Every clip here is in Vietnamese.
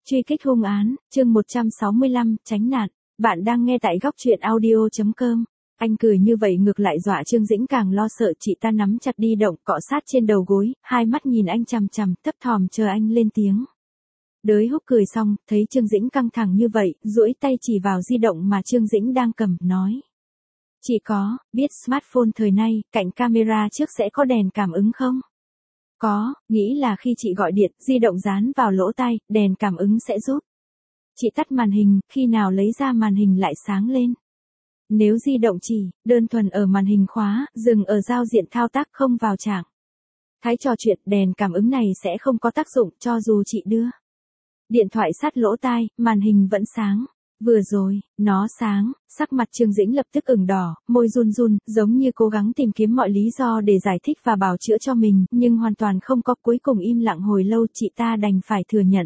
Truy kích hung án, chương 165, tránh nạn. Bạn đang nghe tại góc truyện audio.com. Anh cười như vậy ngược lại dọa Trương Dĩnh càng lo sợ. Chị ta nắm chặt đi động cọ sát trên đầu gối, hai mắt nhìn anh chằm chằm, thấp thỏm chờ anh lên tiếng. Đới Húc cười xong, thấy Trương Dĩnh căng thẳng như vậy, duỗi tay chỉ vào di động mà Trương Dĩnh đang cầm, nói. Chị có, biết smartphone thời nay, cạnh camera trước sẽ có đèn cảm ứng không? Có, nghĩ là khi chị gọi điện, di động dán vào lỗ tai, đèn cảm ứng sẽ giúp. Chị tắt màn hình, khi nào lấy ra màn hình lại sáng lên. Nếu di động chỉ, đơn thuần ở màn hình khóa, dừng ở giao diện thao tác không vào trạng thái trò chuyện, đèn cảm ứng này sẽ không có tác dụng cho dù chị đưa điện thoại sát lỗ tai, màn hình vẫn sáng. Vừa rồi, nó sáng, sắc mặt Trương Dĩnh lập tức ửng đỏ, môi run run, giống như cố gắng tìm kiếm mọi lý do để giải thích và bào chữa cho mình, nhưng hoàn toàn không có. Cuối cùng im lặng hồi lâu, chị ta đành phải thừa nhận.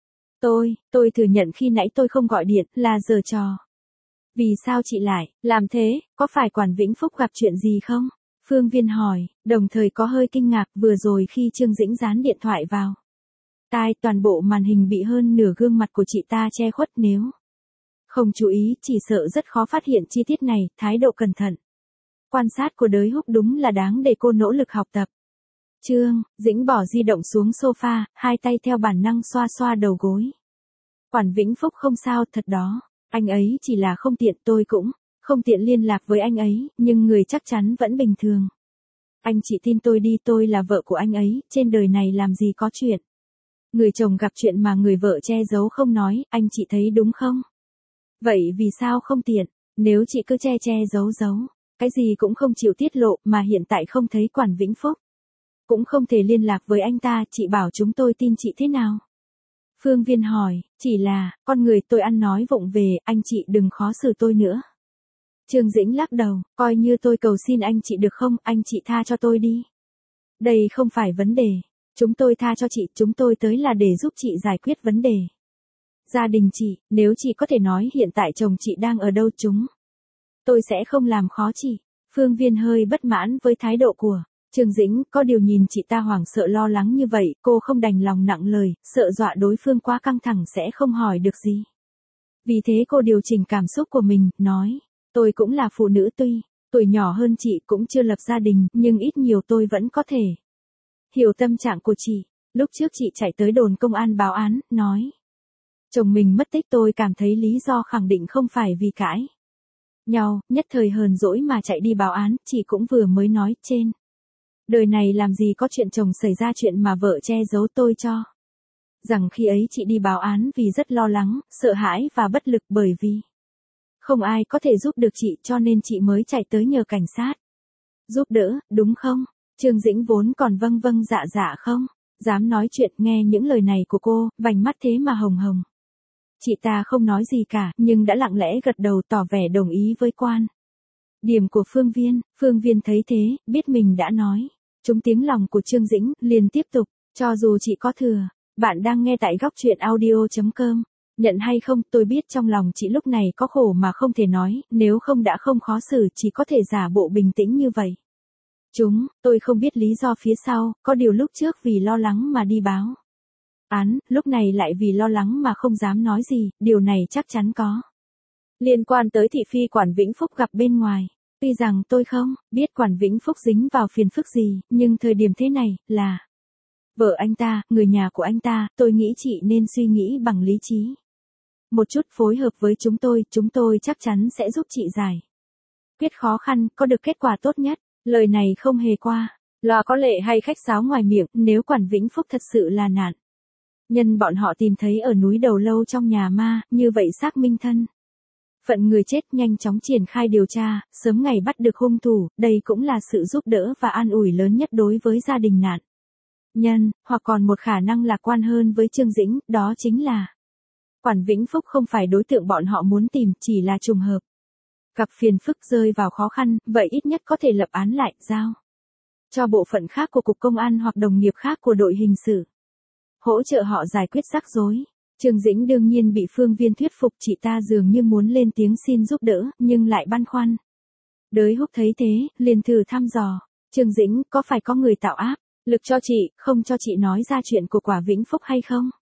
Tôi thừa nhận khi nãy tôi không gọi điện, là giở trò. Vì sao chị lại làm thế, có phải Quản Vĩnh Phúc gặp chuyện gì không? Phương Viên hỏi, đồng thời có hơi kinh ngạc. Vừa rồi khi Trương Dĩnh dán điện thoại vào tai, toàn bộ màn hình bị hơn nửa gương mặt của chị ta che khuất, nếu không chú ý, chỉ sợ rất khó phát hiện chi tiết này. Thái độ cẩn thận, quan sát của Đới Húc đúng là đáng để cô nỗ lực học tập. Trương Dĩnh bỏ di động xuống sofa, hai tay theo bản năng xoa xoa đầu gối. Quản Vĩnh Phúc không sao thật đó, anh ấy chỉ là không tiện, tôi cũng không tiện liên lạc với anh ấy, nhưng người chắc chắn vẫn bình thường. Anh chị tin tôi đi, tôi là vợ của anh ấy, trên đời này làm gì có chuyện người chồng gặp chuyện mà người vợ che giấu không nói, anh chị thấy đúng không? Vậy vì sao không tiện? Nếu chị cứ che giấu, cái gì cũng không chịu tiết lộ, mà hiện tại không thấy Quản Vĩnh Phúc, cũng không thể liên lạc với anh ta, chị bảo chúng tôi tin chị thế nào? Phương Viên hỏi, chỉ là, con người tôi ăn nói vụng về, anh chị đừng khó xử tôi nữa. Trương Dĩnh lắc đầu, coi như tôi cầu xin anh chị được không, anh chị tha cho tôi đi. Đây không phải vấn đề, chúng tôi tha cho chị, chúng tôi tới là để giúp chị giải quyết vấn đề gia đình chị. Nếu chị có thể nói hiện tại chồng chị đang ở đâu, tôi sẽ không làm khó chị. Phương Viên hơi bất mãn với thái độ của Trương Dĩnh, có điều nhìn chị ta hoảng sợ lo lắng như vậy, cô không đành lòng nặng lời, sợ dọa đối phương quá căng thẳng sẽ không hỏi được gì. Vì thế cô điều chỉnh cảm xúc của mình, nói, tôi cũng là phụ nữ, tuy tuổi nhỏ hơn chị, cũng chưa lập gia đình, nhưng ít nhiều tôi vẫn có thể hiểu tâm trạng của chị. Lúc trước chị chạy tới đồn công an báo án, nói chồng mình mất tích, tôi cảm thấy lý do khẳng định không phải vì cãi nhau, nhất thời hờn dỗi mà chạy đi báo án. Chị cũng vừa mới nói, trên đời này làm gì có chuyện chồng xảy ra chuyện mà vợ che giấu. Tôi cho rằng khi ấy chị đi báo án vì rất lo lắng, sợ hãi và bất lực, bởi vì không ai có thể giúp được chị, cho nên chị mới chạy tới nhờ cảnh sát giúp đỡ, đúng không? Trương Dĩnh vốn còn vâng vâng dạ dạ không dám nói chuyện, nghe những lời này của cô, vành mắt thế mà hồng hồng. Chị ta không nói gì cả, nhưng đã lặng lẽ gật đầu tỏ vẻ đồng ý với quan điểm của Phương Viên. Phương Viên thấy thế, biết mình đã nói trúng tiếng lòng của Trương Dĩnh, liền tiếp tục, cho dù chị có thừa. Bạn đang nghe tại góc truyện audio.com. Nhận hay không, tôi biết trong lòng chị lúc này có khổ mà không thể nói, nếu không đã không khó xử, chỉ có thể giả bộ bình tĩnh như vậy. Tôi không biết lý do phía sau, có điều lúc trước vì lo lắng mà đi báo án, lúc này lại vì lo lắng mà không dám nói gì, điều này chắc chắn có liên quan tới thị phi Quản Vĩnh Phúc gặp bên ngoài. Tuy rằng tôi không biết Quản Vĩnh Phúc dính vào phiền phức gì, nhưng thời điểm thế này, là vợ anh ta, người nhà của anh ta, tôi nghĩ chị nên suy nghĩ bằng lý trí một chút, phối hợp với chúng tôi chắc chắn sẽ giúp chị giải quyết khó khăn, có được kết quả tốt nhất. Lời này không hề qua loa có lệ hay khách sáo ngoài miệng. Nếu Quản Vĩnh Phúc thật sự là nạn nhân bọn họ tìm thấy ở núi Đầu Lâu trong nhà ma, như vậy xác minh thân phận người chết, nhanh chóng triển khai điều tra, sớm ngày bắt được hung thủ, đây cũng là sự giúp đỡ và an ủi lớn nhất đối với gia đình nạn nhân. Hoặc còn một khả năng lạc quan hơn với Trương Dĩnh, đó chính là Quản Vĩnh Phúc không phải đối tượng bọn họ muốn tìm, chỉ là trùng hợp gặp phiền phức rơi vào khó khăn, vậy ít nhất có thể lập án lại, giao cho bộ phận khác của cục công an hoặc đồng nghiệp khác của đội hình sự, hỗ trợ họ giải quyết rắc rối. Trương Dĩnh đương nhiên bị Phương Viên thuyết phục, chị ta dường như muốn lên tiếng xin giúp đỡ, nhưng lại băn khoăn. Đới Húc thấy thế, liền thử thăm dò, Trương Dĩnh, có phải có người tạo áp lực cho chị, không cho chị nói ra chuyện của Quản Vĩnh Phúc hay không?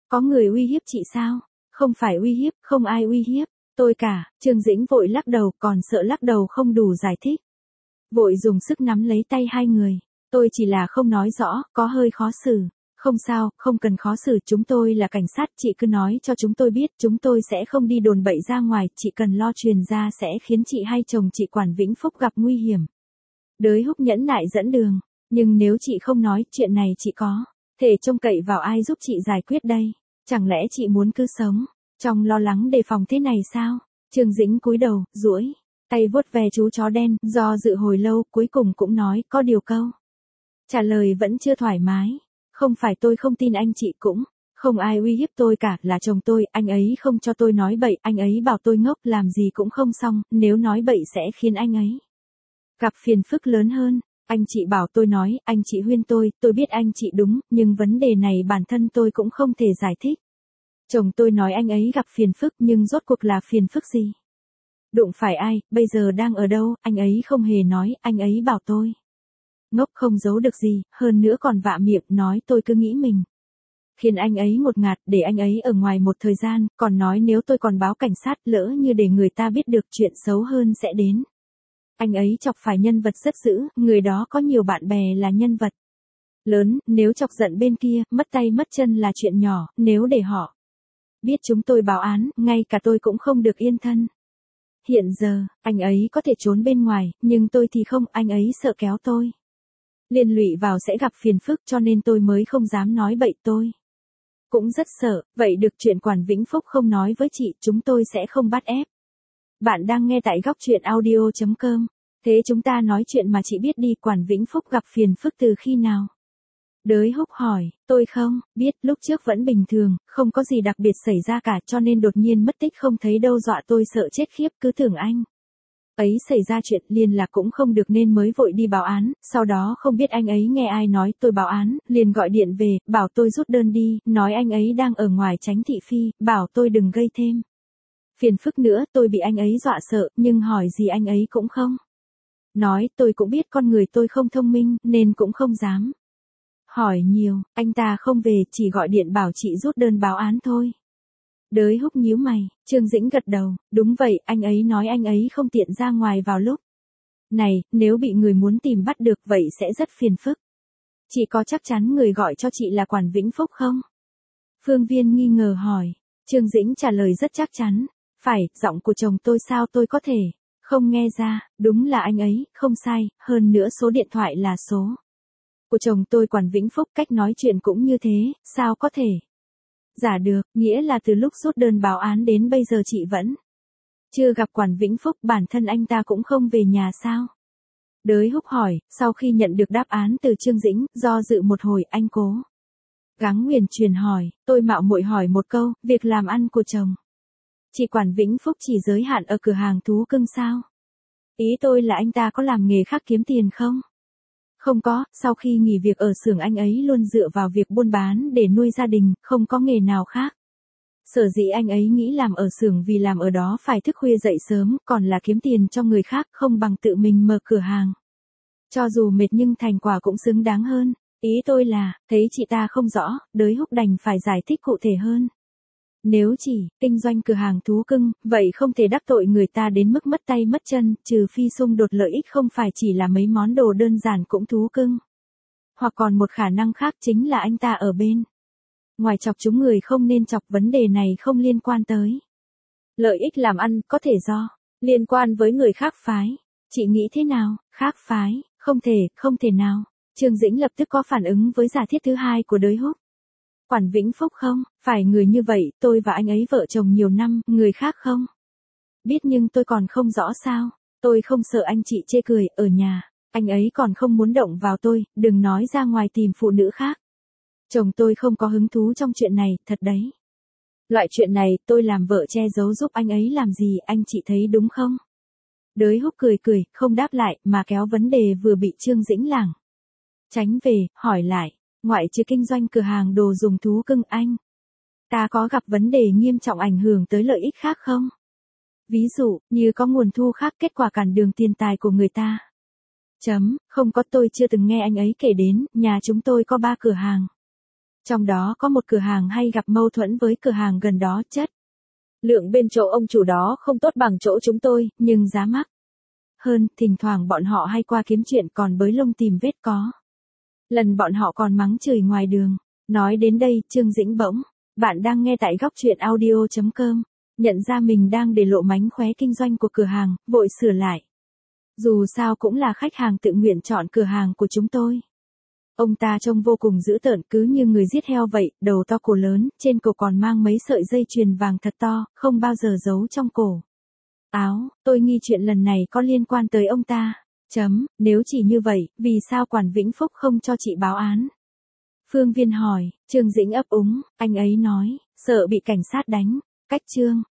Có người uy hiếp chị sao? Không phải uy hiếp, không ai uy hiếp. Tôi cả, Trương Dĩnh vội lắc đầu, còn sợ lắc đầu không đủ giải thích. Vội dùng sức nắm lấy tay hai người. Tôi chỉ là không nói rõ, có hơi khó xử. Không sao, không cần khó xử, chúng tôi là cảnh sát, chị cứ nói cho chúng tôi biết, chúng tôi sẽ không đi đồn bậy ra ngoài, chị cần lo truyền ra sẽ khiến chị hay chồng chị Quản Vĩnh Phúc gặp nguy hiểm. Đới Húc nhẫn nại dẫn đường, nhưng nếu chị không nói, chuyện này chị có thể trông cậy vào ai giúp chị giải quyết đây? Chẳng lẽ chị muốn cứ sống trong lo lắng đề phòng thế này sao? Trương Dĩnh cúi đầu, duỗi tay vuốt ve chú chó đen, do dự hồi lâu, cuối cùng cũng nói, có điều câu trả lời vẫn chưa thoải mái. Không phải tôi không tin anh chị, cũng không ai uy hiếp tôi cả, là chồng tôi, anh ấy không cho tôi nói bậy, anh ấy bảo tôi ngốc, làm gì cũng không xong, nếu nói bậy sẽ khiến anh ấy gặp phiền phức lớn hơn. Anh chị bảo tôi nói, anh chị khuyên tôi biết anh chị đúng, nhưng vấn đề này bản thân tôi cũng không thể giải thích. Chồng tôi nói anh ấy gặp phiền phức, nhưng rốt cuộc là phiền phức gì? Đụng phải ai, bây giờ đang ở đâu, anh ấy không hề nói, anh ấy bảo tôi ngốc không giấu được gì, hơn nữa còn vạ miệng nói tôi cứ nghĩ mình khiến anh ấy ngột ngạt, để anh ấy ở ngoài một thời gian, còn nói nếu tôi còn báo cảnh sát, lỡ như để người ta biết được, chuyện xấu hơn sẽ đến. Anh ấy chọc phải nhân vật rất dữ, người đó có nhiều bạn bè là nhân vật lớn, nếu chọc giận bên kia, mất tay mất chân là chuyện nhỏ, nếu để họ biết chúng tôi báo án, ngay cả tôi cũng không được yên thân. Hiện giờ, anh ấy có thể trốn bên ngoài, nhưng tôi thì không, anh ấy sợ kéo tôi liên lụy vào sẽ gặp phiền phức, cho nên tôi mới không dám nói bậy, tôi cũng rất sợ. Vậy được, chuyện Quản Vĩnh Phúc không nói với chị, chúng tôi sẽ không bắt ép. Bạn đang nghe tại góc truyện audio.com. Thế chúng ta nói chuyện mà chị biết đi, Quản Vĩnh Phúc gặp phiền phức từ khi nào? Đới Húc hỏi, tôi không biết, lúc trước vẫn bình thường, không có gì đặc biệt xảy ra cả, cho nên đột nhiên mất tích không thấy đâu, dọa tôi sợ chết khiếp, cứ tưởng anh ấy xảy ra chuyện, liên lạc cũng không được nên mới vội đi báo án, sau đó không biết anh ấy nghe ai nói tôi báo án, liền gọi điện về, bảo tôi rút đơn đi, nói anh ấy đang ở ngoài tránh thị phi, bảo tôi đừng gây thêm phiền phức nữa. Tôi bị anh ấy dọa sợ, nhưng hỏi gì anh ấy cũng không nói, tôi cũng biết con người tôi không thông minh, nên cũng không dám hỏi nhiều. Anh ta không về, chỉ gọi điện bảo chị rút đơn báo án thôi. Đới Húc nhíu mày, Trương Dĩnh gật đầu, đúng vậy, anh ấy nói anh ấy không tiện ra ngoài vào lúc này, nếu bị người muốn tìm bắt được vậy sẽ rất phiền phức. Chị có chắc chắn người gọi cho chị là Quản Vĩnh Phúc không? Phương Viên nghi ngờ hỏi. Trương Dĩnh trả lời rất chắc chắn. Phải, giọng của chồng tôi sao tôi có thể không nghe ra, đúng là anh ấy, không sai, hơn nữa số điện thoại là số của chồng tôi Quản Vĩnh Phúc, cách nói chuyện cũng như thế, sao có thể giả được, nghĩa là từ lúc rút đơn báo án đến bây giờ chị vẫn chưa gặp Quản Vĩnh Phúc, bản thân anh ta cũng không về nhà sao? Đới Húc hỏi, sau khi nhận được đáp án từ Trương Dĩnh, do dự một hồi, anh cố gắng nguyền truyền hỏi, tôi mạo muội hỏi một câu, việc làm ăn của chồng chị Quản Vĩnh Phúc chỉ giới hạn ở cửa hàng thú cưng sao? Ý tôi là anh ta có làm nghề khác kiếm tiền không? Không có, sau khi nghỉ việc ở xưởng anh ấy luôn dựa vào việc buôn bán để nuôi gia đình, không có nghề nào khác. Sở dĩ anh ấy nghĩ làm ở xưởng vì làm ở đó phải thức khuya dậy sớm, còn là kiếm tiền cho người khác, không bằng tự mình mở cửa hàng. Cho dù mệt nhưng thành quả cũng xứng đáng hơn. Ý tôi là, thấy chị ta không rõ, Đới Húc đành phải giải thích cụ thể hơn. Nếu chỉ kinh doanh cửa hàng thú cưng, vậy không thể đắc tội người ta đến mức mất tay mất chân, trừ phi xung đột lợi ích không phải chỉ là mấy món đồ đơn giản cũng thú cưng. Hoặc còn một khả năng khác chính là anh ta ở bên ngoài chọc chúng người không nên chọc, vấn đề này không liên quan tới lợi ích làm ăn, có thể do liên quan với người khác phái. Chị nghĩ thế nào? Khác phái? Không thể nào. Trương Dĩnh lập tức có phản ứng với giả thiết thứ hai của Đới Húc. Quản Vĩnh Phúc không phải người như vậy, tôi và anh ấy vợ chồng nhiều năm, người khác không biết nhưng tôi còn không rõ sao. Tôi không sợ anh chị chê cười, ở nhà anh ấy còn không muốn động vào tôi, đừng nói ra ngoài tìm phụ nữ khác. Chồng tôi không có hứng thú trong chuyện này, thật đấy. Loại chuyện này, tôi làm vợ che giấu giúp anh ấy làm gì, anh chị thấy đúng không? Đới Húc cười, không đáp lại, mà kéo vấn đề vừa bị Trương Dĩnh lảng tránh về, hỏi lại, ngoại trừ kinh doanh cửa hàng đồ dùng thú cưng, anh ta có gặp vấn đề nghiêm trọng ảnh hưởng tới lợi ích khác không? Ví dụ, như có nguồn thu khác, kết quả cản đường tiền tài của người ta. Không có, tôi chưa từng nghe anh ấy kể đến, nhà chúng tôi có 3 cửa hàng Trong đó có một cửa hàng hay gặp mâu thuẫn với cửa hàng gần đó chất. Lượng bên chỗ ông chủ đó không tốt bằng chỗ chúng tôi, nhưng giá mắc hơn, thỉnh thoảng bọn họ hay qua kiếm chuyện còn bới lông tìm vết có. Lần bọn họ còn mắng chửi ngoài đường. Nói đến đây, Trương Dĩnh bỗng, bạn đang nghe tại góc truyện audio.com, nhận ra mình đang để lộ mánh khóe kinh doanh của cửa hàng, vội sửa lại. Dù sao cũng là khách hàng tự nguyện chọn cửa hàng của chúng tôi. Ông ta trông vô cùng dữ tợn, cứ như người giết heo vậy, đầu to cổ lớn, trên cổ còn mang mấy sợi dây chuyền vàng thật to, không bao giờ giấu trong cổ áo. Tôi nghi chuyện lần này có liên quan tới ông ta. Nếu chỉ như vậy, vì sao quản Vĩnh Phúc không cho chị báo án? Phương Viên hỏi. Trương Dĩnh ấp úng, anh ấy nói, sợ bị cảnh sát đánh. Cách Trương